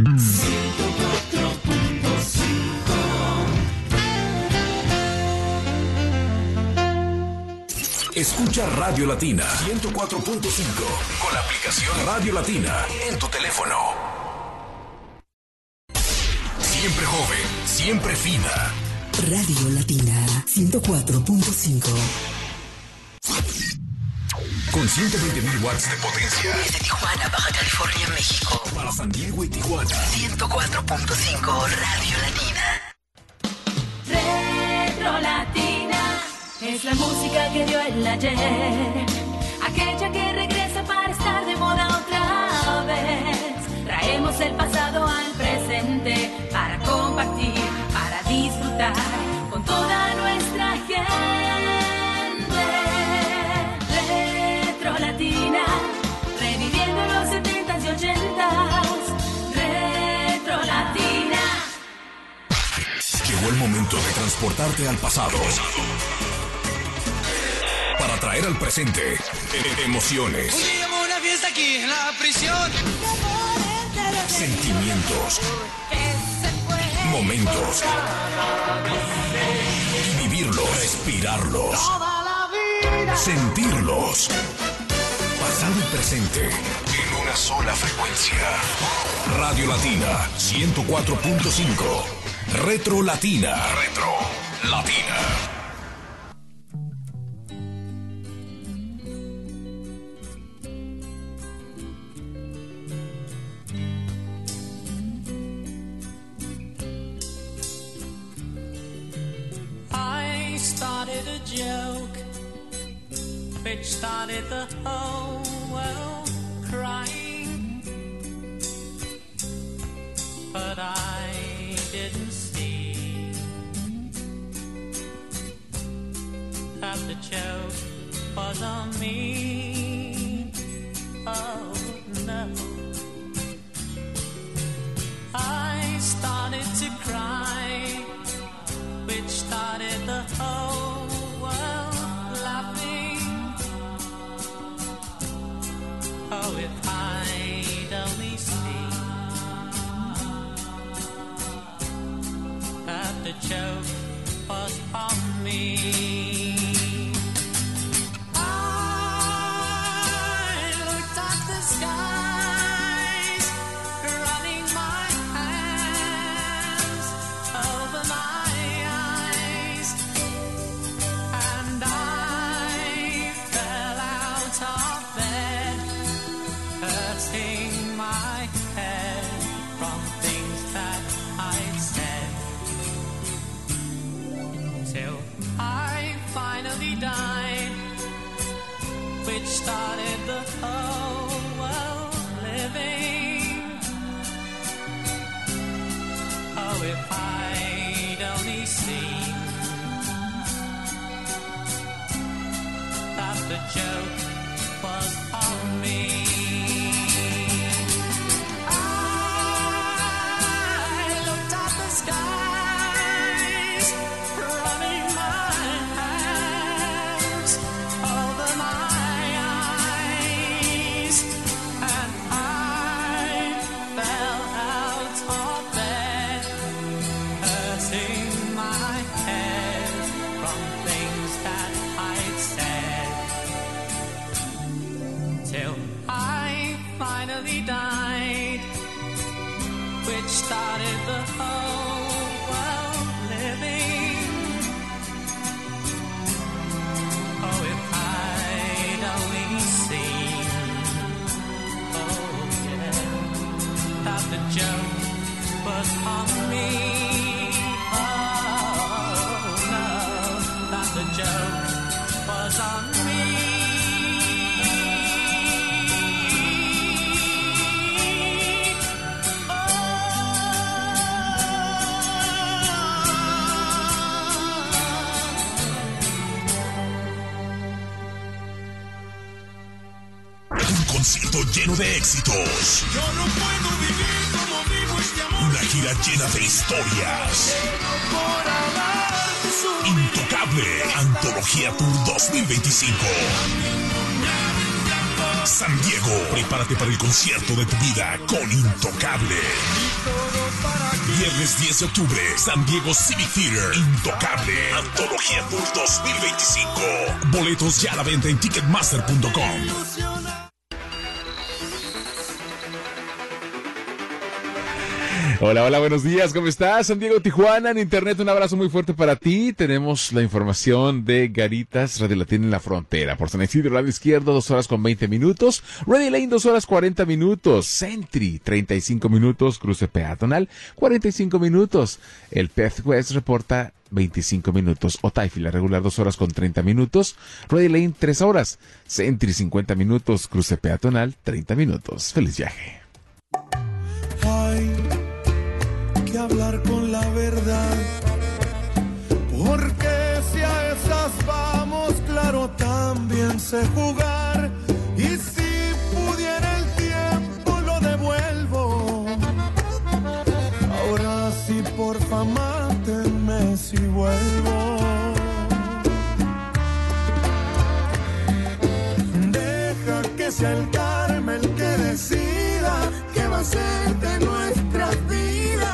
Escucha Radio Latina 104.5 con la aplicación Radio Latina en tu teléfono. Siempre joven, siempre fina. Radio Latina 104.5. Con 120.000 watts de potencia. Desde Tijuana, Baja California, México. Para San Diego y Tijuana. 104.5 Radio Latina. Retro Latina es la música que dio el ayer, aquella que regresa para estar de moda otra vez. Traemos el pasado al presente para compartir, para disfrutar con toda nuestra gente. Retro Latina, reviviendo los 70s y 80s. Retro Latina. Llegó el momento de transportarte al pasado para traer al presente emociones. Un día hubo una fiesta aquí en la prisión. Sentimientos, momentos, y vivirlos, respirarlos, sentirlos. Pasado y presente en una sola frecuencia. Radio Latina 104.5. Retro Latina. Retro Latina. Started a joke which started the whole world crying, but I didn't see that the joke was on me. Oh no, I started to cry, which started the whole world laughing. Oh, if I'd only seen that the joke was on me. I looked at the skies, running my hands over my died, which started the whole world living. Oh, if I'd only seen that the joke was on me. I looked at the sky, died, which started the whole world living. Oh, if I'd only seen, oh yeah, that the joke was on me. Oh no, that the joke was on me. Concierto lleno de éxitos. Yo no puedo vivir como vivo este amor. Una gira llena de historias. Intocable, Antología Tour 2025. San Diego, prepárate para el concierto de tu vida con Intocable. Viernes 10 de octubre, San Diego Civic Theater, Intocable, Antología Tour 2025. Boletos ya a la venta en Ticketmaster.com. Hola, hola, buenos días, ¿cómo estás? San Diego, Tijuana, en internet, un abrazo muy fuerte para ti. Tenemos la información de Garitas, Radio Latina en la Frontera. Por San Isidro, lado izquierdo, 2 horas con 20 minutos. Ready Lane, 2 horas 40 minutos. Sentry, 35 minutos. Cruce peatonal, 45 minutos. El Path West reporta 25 minutos. Otay, la regular, 2 horas con 30 minutos. Ready Lane, 3 horas. Sentry, 50 minutos. Cruce peatonal, 30 minutos. Feliz viaje. Hay que hablar con la verdad, porque si a esas vamos, claro, también sé jugar. Y si pudiera el tiempo lo devuelvo. Ahora sí, porfa, mátenme si vuelvo. Deja que sea el karma el que decida qué va a ser de nuestras vidas.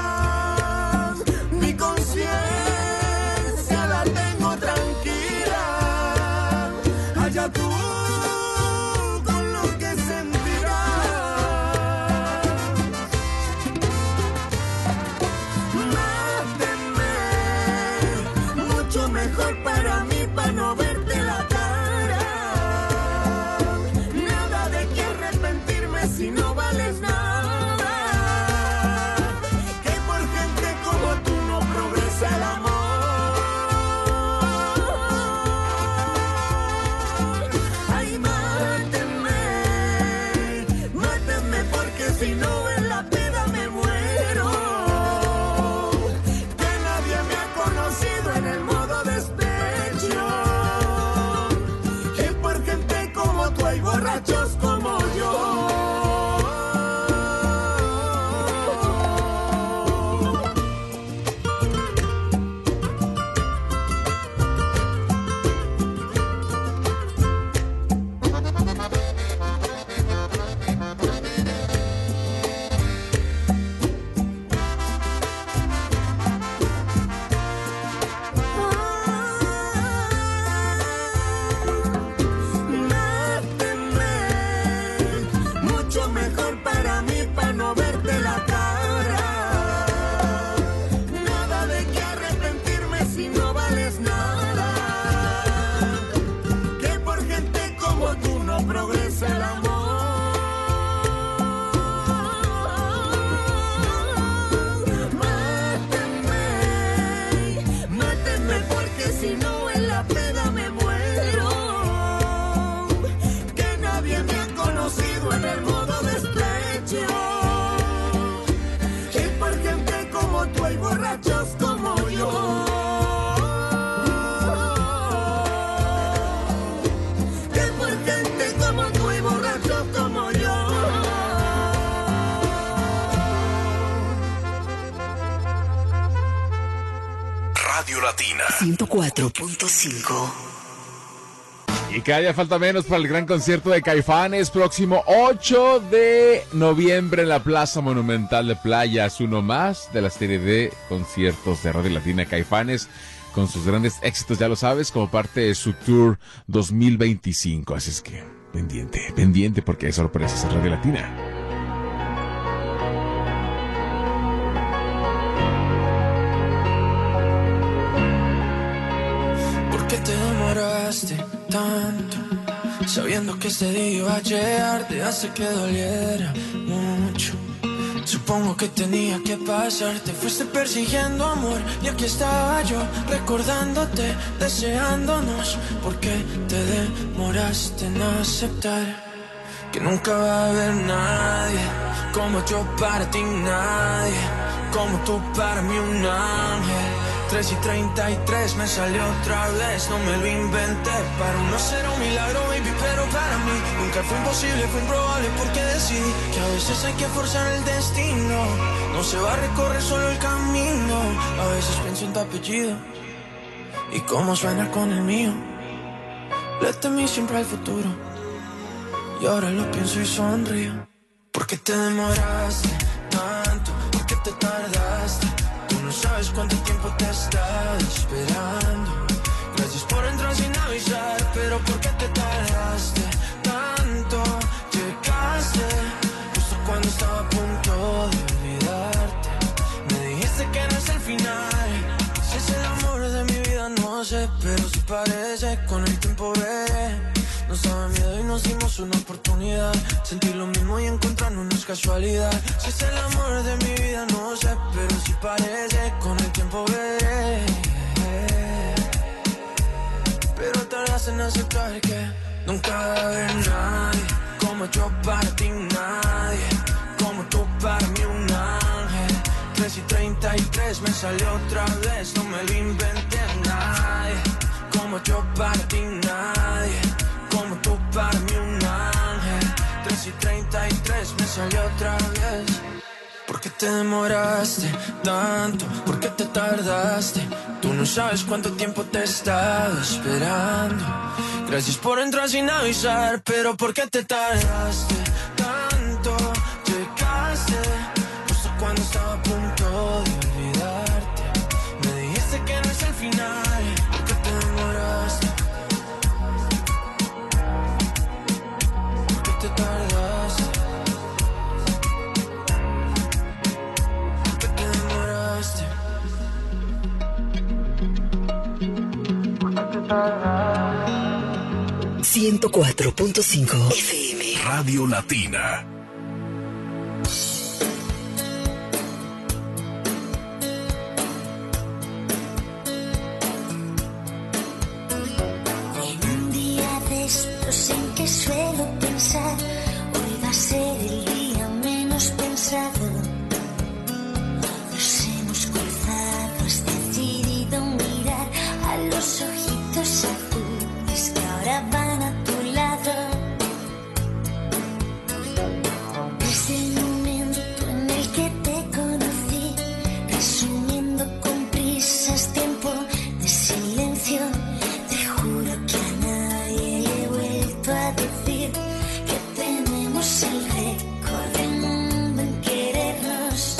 Mi conciencia la tengo tranquila. Allá tú con lo que sentirás. Mátenme, mucho mejor para mí, para no verte la cara. Nada de que arrepentirme si no vales nada. Radio Latina 104.5. Y cada día falta menos para el gran concierto de Caifanes, próximo 8 de noviembre en la Plaza Monumental de Playas. Uno más de la serie de conciertos de Radio Latina. Caifanes con sus grandes éxitos, ya lo sabes, como parte de su tour 2025. Así es que pendiente porque hay sorpresas en Radio Latina. ¿Por qué te demoraste tanto? Sabiendo que ese día iba a llegar, te hace que doliera mucho. Supongo que tenía que pasar, te fuiste persiguiendo amor y aquí estaba yo recordándote, deseándonos. ¿Por qué te demoraste en aceptar que nunca va a haber nadie como yo para ti, nadie como tú para mí, un ángel? 3:33 me salió otra vez, no me lo inventé. Para uno será un milagro, baby, pero para mí nunca fue imposible, fue improbable porque decidí que a veces hay que forzar el destino. No se va a recorrer solo el camino. A veces pienso en tu apellido y cómo suena con el mío. Le temí siempre al futuro y ahora lo pienso y sonrío. ¿Por qué te demoraste tanto? ¿Por qué tiempo te he estado esperando. Gracias por entrar sin avisar, pero ¿por qué te tardaste tanto? Llegaste justo cuando estaba a punto de olvidarte. Me dijiste que no es el final. Si es el amor de mi vida no sé, pero si parece, con el tiempo veré. Nos daba miedo y nos dimos una oportunidad. Sentir lo mismo y encontrarnos no es casualidad. Si es el amor de mi vida no sé, pero si parece, con el tiempo veré. Pero tardas en aceptar que nunca va a haber nadie como yo para ti, nadie como tú para mí, un ángel. 3:33 me salió otra vez, no me lo inventé, nadie como yo para ti, nadie como tú para mí, un ángel. 3:33 me salió otra vez. ¿Por qué te demoraste tanto? ¿Por qué te tardaste? Tú no sabes cuánto tiempo te he estado esperando. Gracias por entrar sin avisar, pero ¿por qué te tardaste tanto? Llegaste justo cuando estaba a punto de olvidarte. Me dijiste que no es el final. ¿Por qué te demoraste? ¿Por qué te tardaste? 104.5 FM Radio Latina. En un día de estos en que suelo pensar, hoy va a ser el día menos pensado. Nos hemos cruzado, has decidido mirar a los ojitos azules que ahora van a tu lado. Desde el momento en el que te conocí, resumiendo con prisas tiempo de silencio, te juro que a nadie le he vuelto a decir que tenemos el récord del mundo en querernos.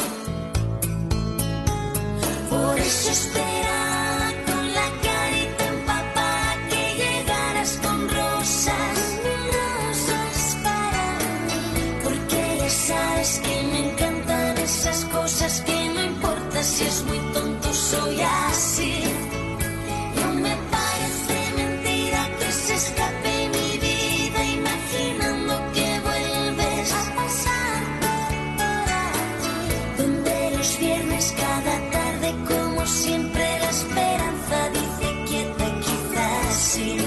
Por eso esperaba con la carita empapada que llegaras con rosas, rosas para mí. Porque ya sabes que me encantan esas cosas que no importa si es muy tonto, soy así. No me parece mentira que se escape mi vida imaginando que vuelves a pasar por aquí. Donde los viernes cada tarde como siempre la esperanza dice quieta, quizás sí.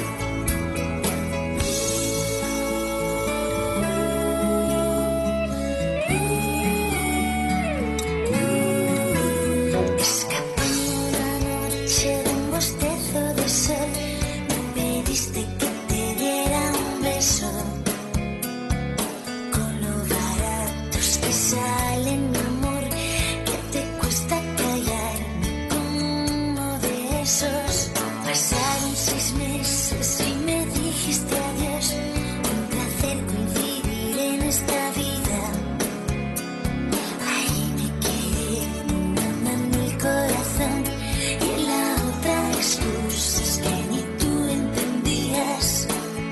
Escapé una noche de un bostezo de sol, me pediste que te diera un beso. Con lo baratos que salen, mi amor, que te cuesta callarme como uno de esos. Pasaron 6 meses y me dijiste adiós. Un placer coincidir en esta vida. Ahí me quedé, una mano el corazón y en la otra excusas que ni tú entendías.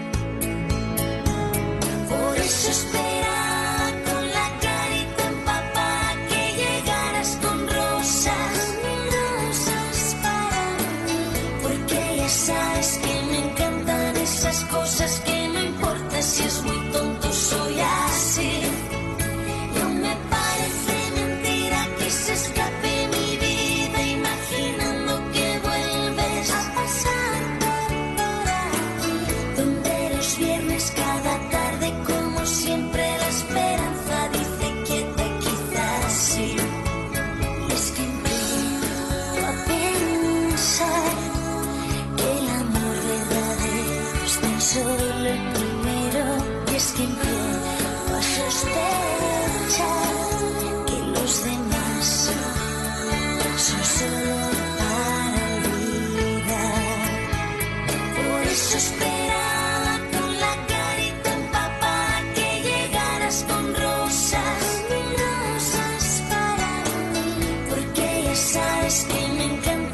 Por eso esperaba con la carita empapada que llegaras con rosas, rosas para mí. Porque ya sabes que me encantan esas cosas que no importa si es muy tonto, soy así. No me parece mentira que se escape mi vida imaginando que vuelves a pasar por aquí. Donde los viernes cada tarde como siempre la esperanza dice quieta, quizás sí. Y es que empiezo a pensar que el amor verdadero es tan solo el primero. Y es que empiezo a sospechar que los demás son solo para olvidar. Por eso esperaba con la carita empapada que llegaras con rosas, rosas para mí. Porque ya sabes que me encanta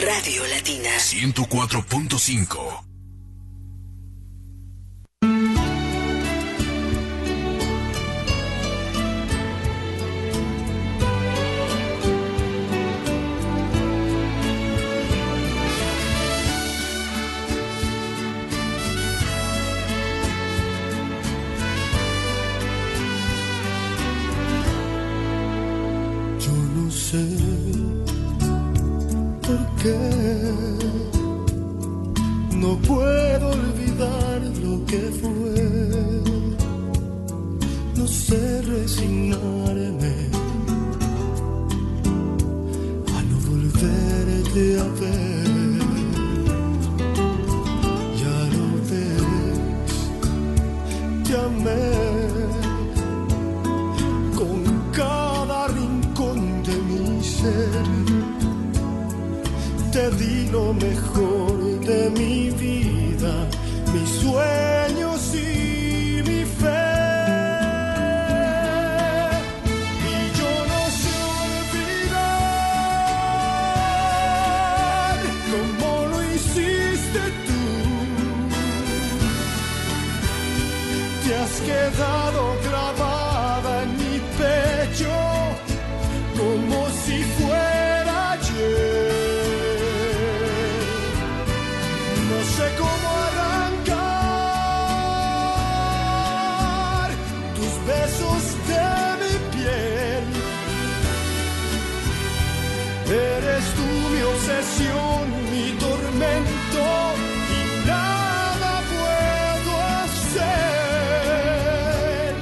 Radio Latina 104.5. No puedo olvidar lo que fue, no sé resignarme a no volverte a ver. Ya lo ves, te amé con cada rincón de mi ser. Te di lo mejor de mi vida, mis sueños y mi fe. Y yo no sé olvidar cómo lo hiciste tú. Te has quedado grabada en mi pecho como si fuera ayer. No sé cómo arrancar tus besos de mi piel. Eres tú mi obsesión, mi tormento y nada puedo hacer.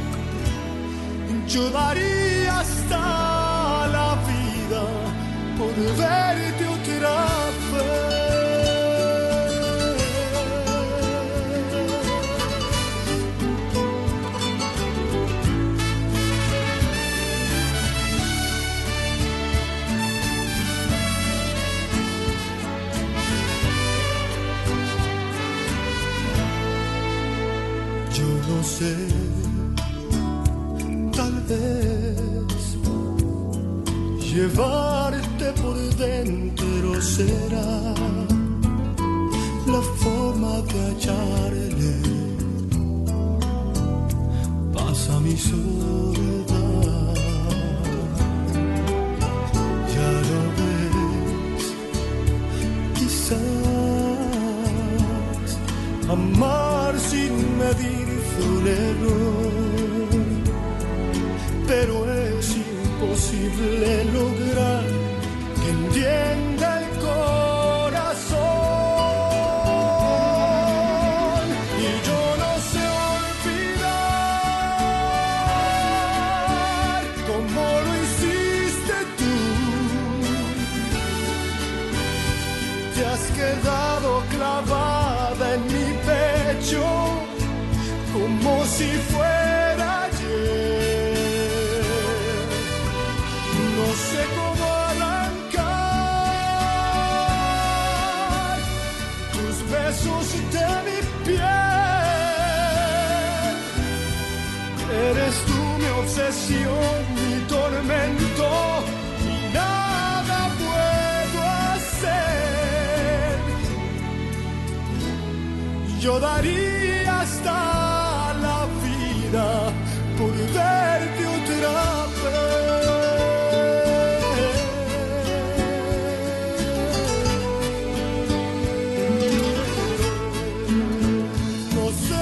Yo daría hasta la vida por verte otra vez. No sé, tal vez llevarte por dentro será la forma de hallarle paz a mi soledad. Ya lo ves, quizás amar sin medir un error, pero es imposible lograr que entienda el corazón. Y yo no sé olvidar cómo lo hiciste tú. Te has quedado clavada en mi pecho como si fuera ayer. No sé cómo arrancar tus besos de mi piel. Eres tú mi obsesión, mi tormento y nada puedo hacer. Yo daría hasta por verte otra vez. No sé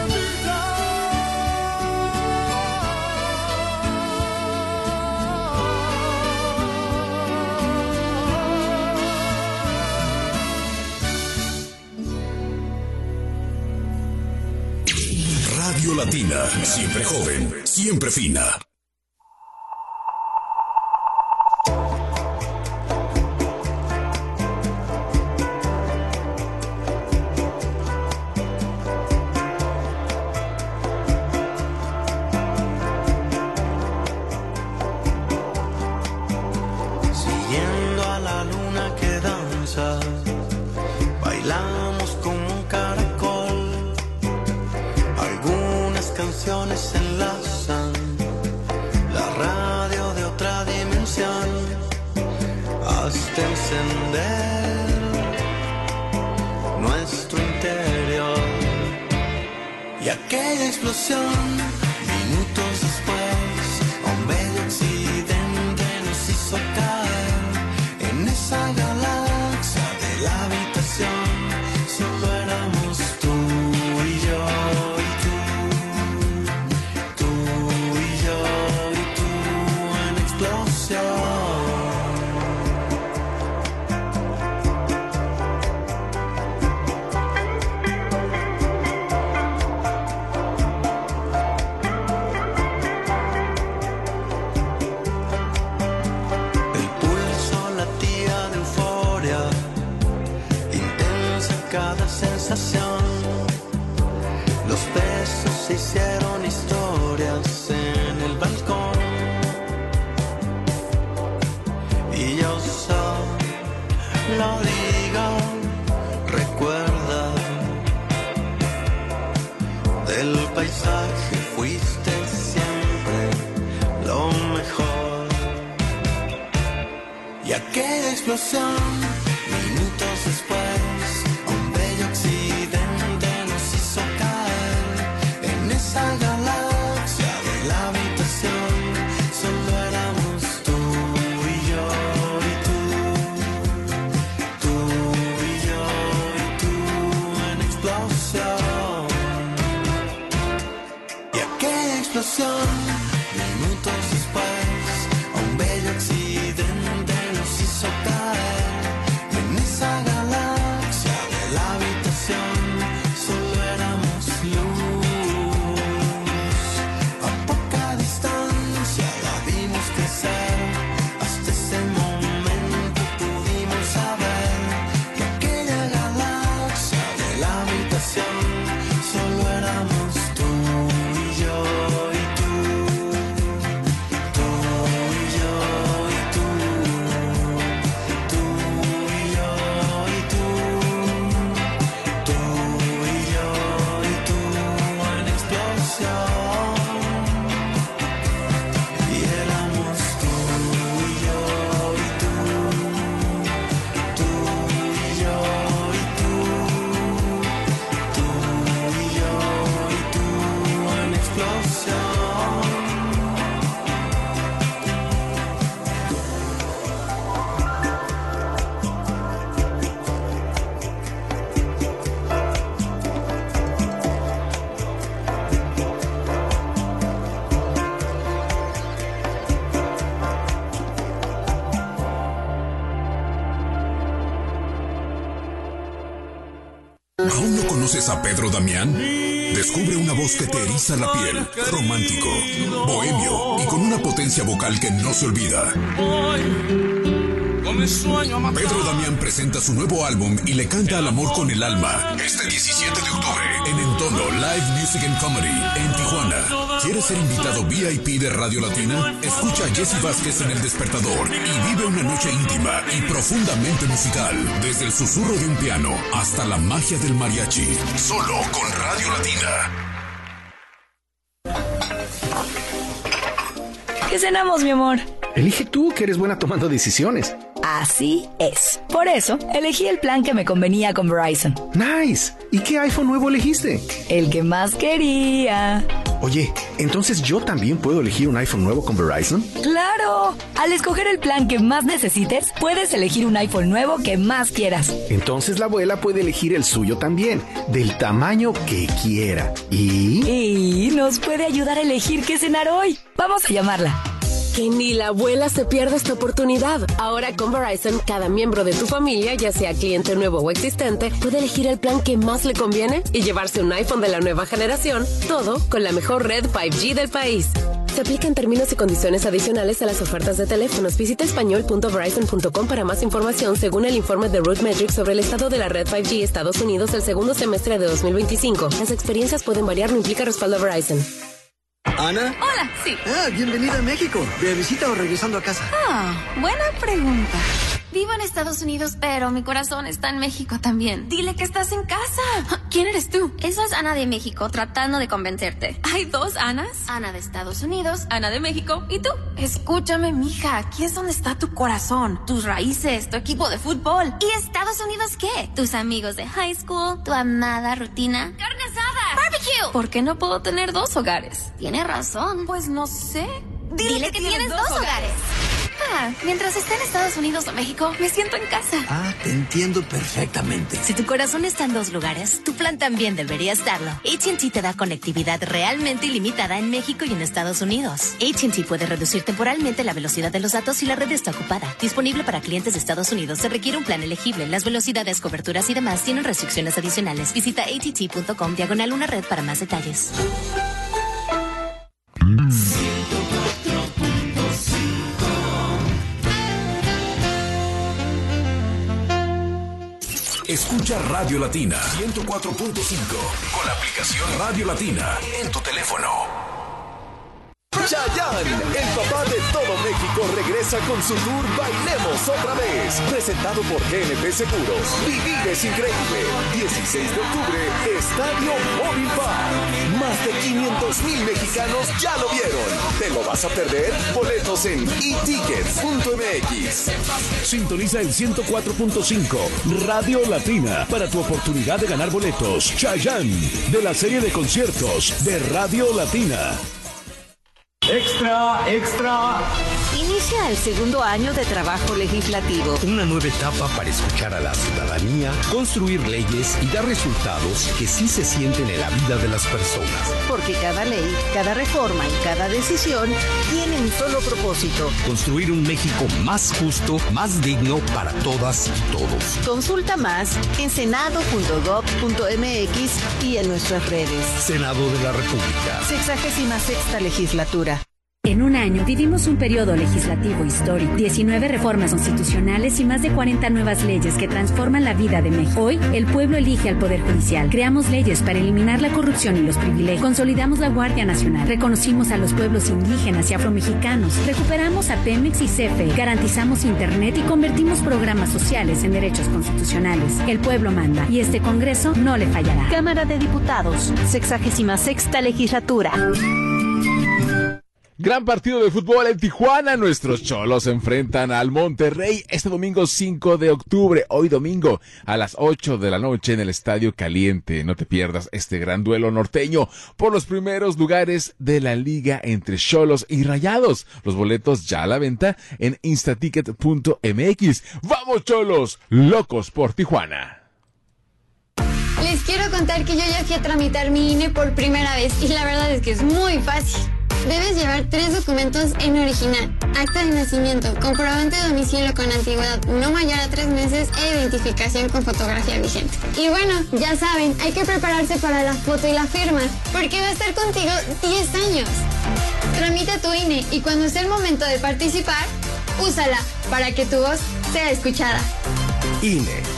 Radio Latina, siempre joven, siempre fina. Siguiendo a la luna que danza, bailamos como un caracol. Algunas canciones enlazan la radio de otra dimensión hasta encender Y aquella explosión, minutos después, un bello accidente nos hizo caer en esa galaxia de la habitación. Solo éramos tú y yo y tú y yo y tú en explosión. Cada sensación, los besos se hicieron historias en el balcón y yo solo lo digo, recuerda del paisaje fuiste siempre lo mejor. Y aquella explosión, minutos después, esa galaxia de la habitación, solo éramos tú y yo y tú y yo y tú en explosión. Y aquella explosión, minutos después, un bello accidente nos hizo caer en esa galaxia de la habitación, solo éramos luz. Hasta ese momento pudimos saber que aquella galaxia de la habitación solo éramos tú y yo y tú y yo y tú y yo y tú y yo y tú en explosión. ¿Aún no conoces a Pedro Damián? Descubre una voz que te eriza la piel, romántico, bohemio y con una potencia vocal que no se olvida. Pedro Damián presenta su nuevo álbum y le canta al amor con el alma este 17 de octubre en Entono Live Music and Comedy en Tijuana. ¿Quieres ser invitado VIP de Radio Latina? Escucha a Jesse Vázquez en El Despertador y vive una noche íntima y profundamente musical, desde el susurro de un piano hasta la magia del mariachi, solo con Radio Latina. ¿Qué cenamos, mi amor? Elige tú, que eres buena tomando decisiones. Así es. Por eso, elegí el plan que me convenía con Verizon. Nice. ¿Y qué iPhone nuevo elegiste? El que más quería. Oye, ¿entonces yo también puedo elegir un iPhone nuevo con Verizon? ¡Claro! Al escoger el plan que más necesites, puedes elegir un iPhone nuevo que más quieras. Entonces la abuela puede elegir el suyo también, del tamaño que quiera. Y nos puede ayudar a elegir qué cenar hoy. Vamos a llamarla. Que ni la abuela se pierda esta oportunidad. Ahora con Verizon, cada miembro de tu familia, ya sea cliente nuevo o existente, puede elegir el plan que más le conviene y llevarse un iPhone de la nueva generación, todo con la mejor red 5G del país. Se aplican términos y condiciones adicionales a las ofertas de teléfonos. Visita español.verizon.com para más información según el informe de RootMetrics sobre el estado de la red 5G Estados Unidos el segundo semestre de 2025. Las experiencias pueden variar, no implica respaldo a Verizon. ¿Ana? Hola, sí. Bienvenida a México. ¿De visita o regresando a casa? Buena pregunta. Vivo en Estados Unidos, pero mi corazón está en México también. Dile que estás en casa. ¿Quién eres tú? Eso es Ana de México, tratando de convencerte. ¿Hay dos Anas? Ana de Estados Unidos, Ana de México. ¿Y tú? Escúchame, mija. Aquí es donde está tu corazón, tus raíces, tu equipo de fútbol. ¿Y Estados Unidos qué? Tus amigos de high school, tu amada rutina. ¡Carne asada! ¡Barbecue! you. ¿Por qué no puedo tener 2 hogares? Tiene razón. Pues no sé. Dile que tienes 2 hogares. Mientras esté en Estados Unidos o México, me siento en casa. Te entiendo perfectamente. Si tu corazón está en 2 lugares, tu plan también debería estarlo. AT&T te da conectividad realmente ilimitada en México y en Estados Unidos. AT&T puede reducir temporalmente la velocidad de los datos si la red está ocupada. Disponible para clientes de Estados Unidos. Se requiere un plan elegible. Las velocidades, coberturas y demás tienen restricciones adicionales. Visita att.com/una red para más detalles. Escucha Radio Latina 104.5 con la aplicación Radio Latina en tu teléfono. Chayanne, el papá de todo México, regresa con su tour Bailemos Otra Vez, presentado por GNP Seguros. Vivir es increíble. 16 de octubre, Estadio Móvil Park. Más de 500,000 mexicanos ya lo vieron. ¿Te lo vas a perder? Boletos en etickets.mx. Sintoniza el 104.5 Radio Latina para tu oportunidad de ganar boletos. Chayanne, de la serie de conciertos de Radio Latina. Extra, extra. Inicia el segundo año de trabajo legislativo. Una nueva etapa para escuchar a la ciudadanía, construir leyes y dar resultados que sí se sienten en la vida de las personas. Porque cada ley, cada reforma y cada decisión tiene un solo propósito: construir un México más justo, más digno para todas y todos. Consulta más en senado.gov.mx y en nuestras redes. Senado de la República. 66ª legislatura. En un año vivimos un periodo legislativo histórico, 19 reformas constitucionales y más de 40 nuevas leyes que transforman la vida de México. Hoy, el pueblo elige al Poder Judicial. Creamos leyes para eliminar la corrupción y los privilegios. Consolidamos la Guardia Nacional. Reconocimos a los pueblos indígenas y afromexicanos. Recuperamos a Pemex y CFE. Garantizamos Internet y convertimos programas sociales en derechos constitucionales. El pueblo manda y este Congreso no le fallará. Cámara de Diputados, 66ª legislatura. Gran partido de fútbol en Tijuana. Nuestros Cholos se enfrentan al Monterrey este domingo 5 de octubre. Hoy domingo a las 8 de la noche en el Estadio Caliente. No te pierdas este gran duelo norteño por los primeros lugares de la liga entre Cholos y Rayados. Los boletos ya a la venta en instaticket.mx. ¡Vamos, Cholos! ¡Locos por Tijuana! Les quiero contar que yo ya fui a tramitar mi INE por primera vez y la verdad es que es muy fácil. Debes llevar 3 documentos en original: acta de nacimiento, comprobante de domicilio con antigüedad no mayor a 3 meses e identificación con fotografía vigente. Y bueno, ya saben, hay que prepararse para la foto y la firma, porque va a estar contigo 10 años. Tramita tu INE y cuando sea el momento de participar, úsala para que tu voz sea escuchada. INE.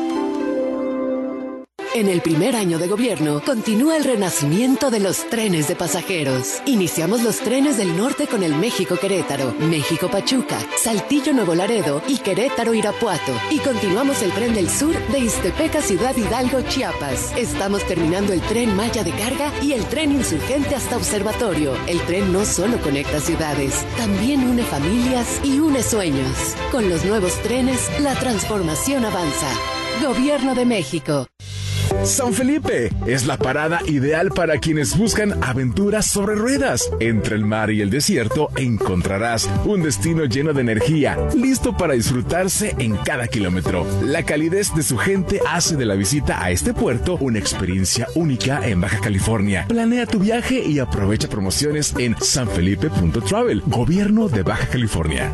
En el primer año de gobierno, continúa el renacimiento de los trenes de pasajeros. Iniciamos los trenes del norte con el México-Querétaro, México-Pachuca, Saltillo-Nuevo Laredo y Querétaro-Irapuato. Y continuamos el tren del sur de Ixtepec a Ciudad Hidalgo, Chiapas. Estamos terminando el tren Maya de carga y el tren insurgente hasta Observatorio. El tren no solo conecta ciudades, también une familias y une sueños. Con los nuevos trenes, la transformación avanza. Gobierno de México. San Felipe es la parada ideal para quienes buscan aventuras sobre ruedas. Entre el mar y el desierto encontrarás un destino lleno de energía, listo para disfrutarse en cada kilómetro. La calidez de su gente hace de la visita a este puerto una experiencia única en Baja California. Planea tu viaje y aprovecha promociones en sanfelipe.travel, Gobierno de Baja California.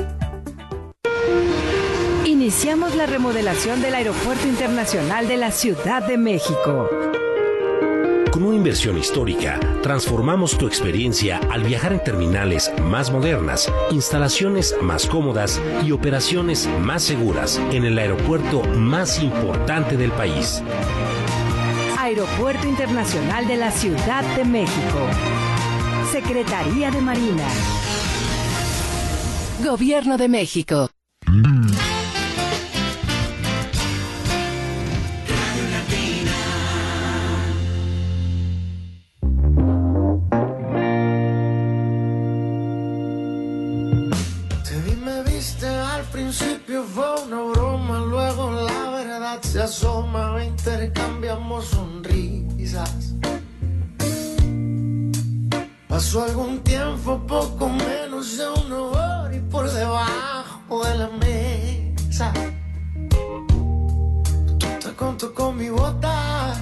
Iniciamos la remodelación del Aeropuerto Internacional de la Ciudad de México. Con una inversión histórica, transformamos tu experiencia al viajar en terminales más modernas, instalaciones más cómodas y operaciones más seguras en el aeropuerto más importante del país. Aeropuerto Internacional de la Ciudad de México. Secretaría de Marina. Gobierno de México. Fue una broma, luego la verdad se asoma, intercambiamos sonrisas. Pasó algún tiempo, poco menos de una hora, y por debajo de la mesa tú te contó con mi bota.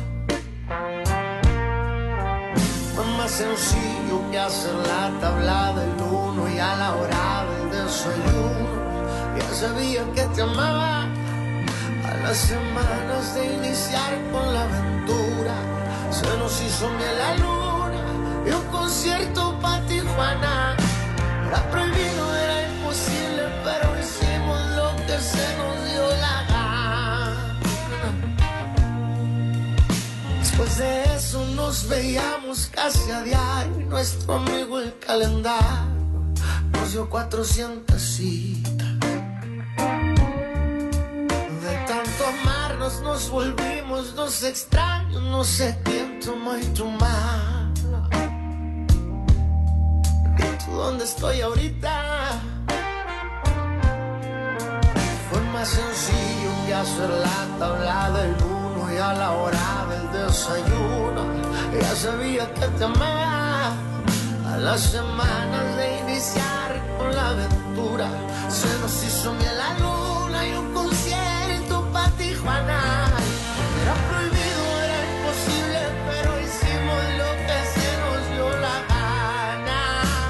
Fue más sencillo que hacer la tabla del uno, y a la hora del desayuno ya sabía que te amaba. A las semanas de iniciar con la aventura se nos hizo miel la luna y un concierto pa' Tijuana. Era prohibido, era imposible, pero hicimos lo que se nos dio la gana. Después de eso nos veíamos casi a diario, y nuestro amigo el calendario nos dio 400 citas. De tanto amarnos nos volvimos dos extraños, no sé quién tomó y tu mano. ¿Y tú dónde estoy ahorita? Fue más sencillo que hacer la tabla del uno, y a la hora del desayuno ya sabía que te amaba. A las semanas de iniciar con la aventura se nos hizo miel la luna y un concierto pa' Tijuana. Era prohibido, era imposible, pero hicimos lo que se nos dio la gana.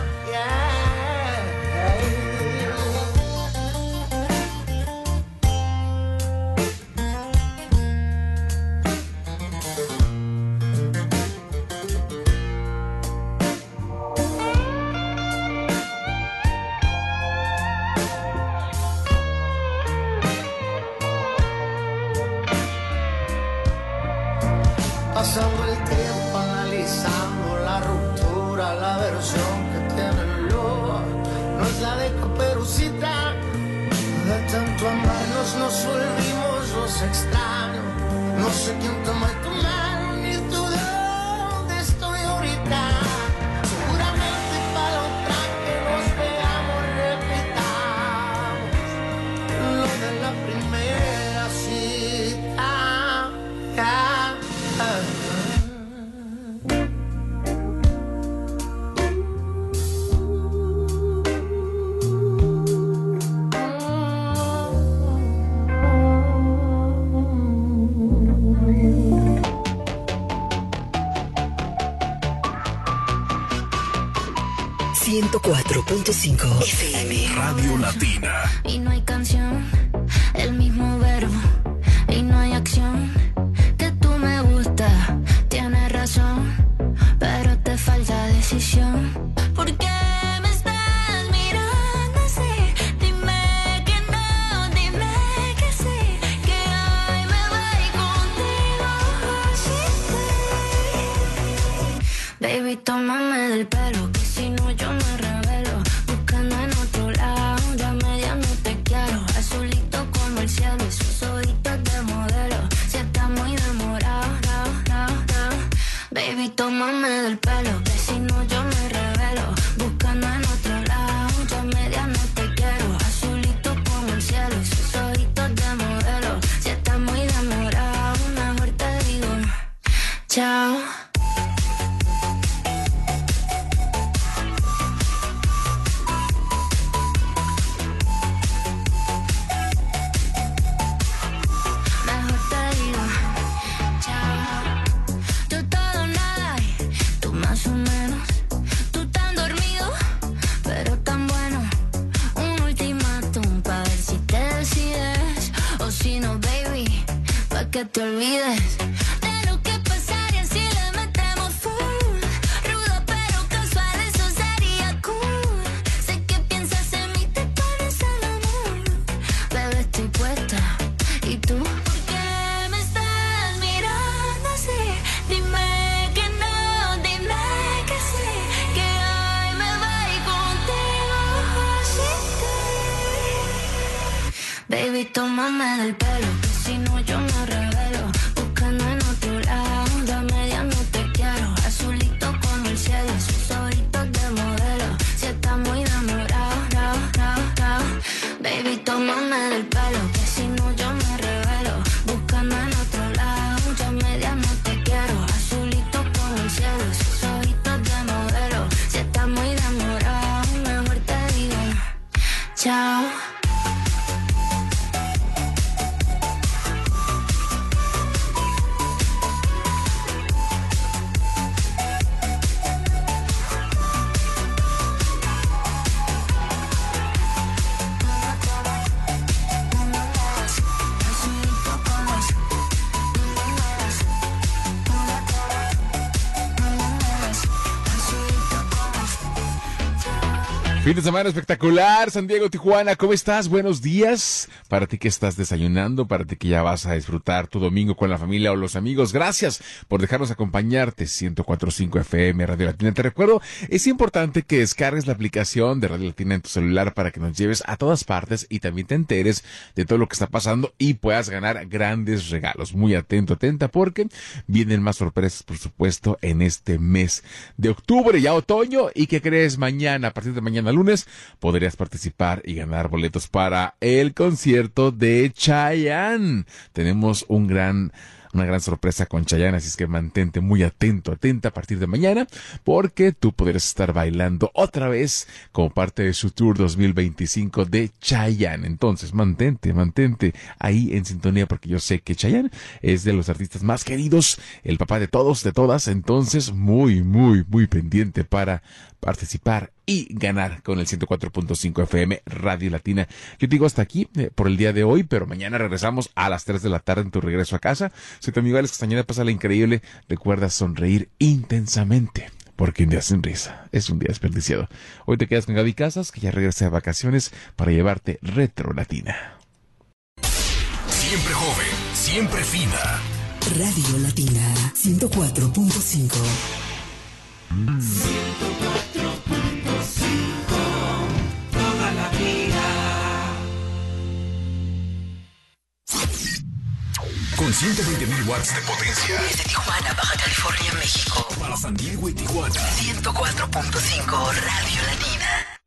Pasando el tiempo analizando la ruptura, la versión que tiene el lobo no es la de Caperucita. De tanto amarnos nos volvimos los extraños. No sé quién tomó tu mano ni tú de dónde estoy ahorita. Seguramente para la otra que nos veamos repitamos lo de la primera cita. 104.5 FM Radio Latina. Y no hay canción, el mismo verbo, y no hay acción. Que tú me gusta, tienes razón, pero te falta decisión. ¿Por qué me estás mirando así? Dime que no, dime que sí, que hoy me voy contigo. Así. Baby, tómame del pelo, que si no yo me revelo. Buscando en otro lado, ya media no te quiero. Azulito como el cielo y sus ojitos de modelo. Si está muy demorado, baby, tómame del pelo, que si no yo me revelo. Buscando en otro lado, ya media no te quiero. Azulito como el cielo y sus ojitos de modelo. Si está muy demorado, mejor te digo chao. Que te olvides de lo que pasaría si le metemos full. Rudo pero casual, eso sería cool. Sé que piensas en mí, te pones al amor. Bebé, estoy puesta. ¿Y tú? ¿Por qué me estás mirando así? Dime que no, dime que sí, que hoy me voy contigo. Así. Baby, tómame del pelo, que si no yo me revelo. Buscando en otro lado, ya media no te quiero. Azulito como el cielo, sus ojitos de modelo. Si está muy demorado, baby, tómame del pelo, que si no yo me revelo. Buscando en otro lado, ya media no te quiero. Azulito como el cielo, sus ojitos de modelo. Si Fin de semana espectacular, San Diego, Tijuana, ¿cómo estás? Buenos días. Para ti que estás desayunando, para ti que ya vas a disfrutar tu domingo con la familia o los amigos, gracias por dejarnos acompañarte. 104.5 FM Radio Latina. Te recuerdo, es importante que descargues la aplicación de Radio Latina en tu celular para que nos lleves a todas partes y también te enteres de todo lo que está pasando y puedas ganar grandes regalos. Muy atento, atenta, porque vienen más sorpresas, por supuesto, en este mes de octubre, ya otoño. ¿Y qué crees? Mañana, a partir de mañana lunes, podrías participar y ganar boletos para el concierto de Chayanne. Tenemos una gran sorpresa con Chayanne, así es que mantente muy atento, atenta a partir de mañana, porque tú podrás estar bailando otra vez como parte de su tour 2025 de Chayanne. Entonces, mantente ahí en sintonía, porque yo sé que Chayanne es de los artistas más queridos, el papá de todos, de todas. Entonces, muy pendiente para participar y ganar con el 104.5 FM Radio Latina. Yo te digo hasta aquí por el día de hoy, pero mañana regresamos a las 3 de la tarde en tu regreso a casa. Soy tu amigo Alex Castañeda, pásala increíble. Recuerda sonreír intensamente, porque un día sin risa es un día desperdiciado. Hoy te quedas con Gaby Casas, que ya regresa de vacaciones para llevarte Retro Latina. Siempre joven, siempre fina. Radio Latina 104.5. 104.5, toda la vida. Con 120.000 watts de potencia. Desde Tijuana, Baja California, México. Para San Diego y Tijuana. 104.5 Radio Latina.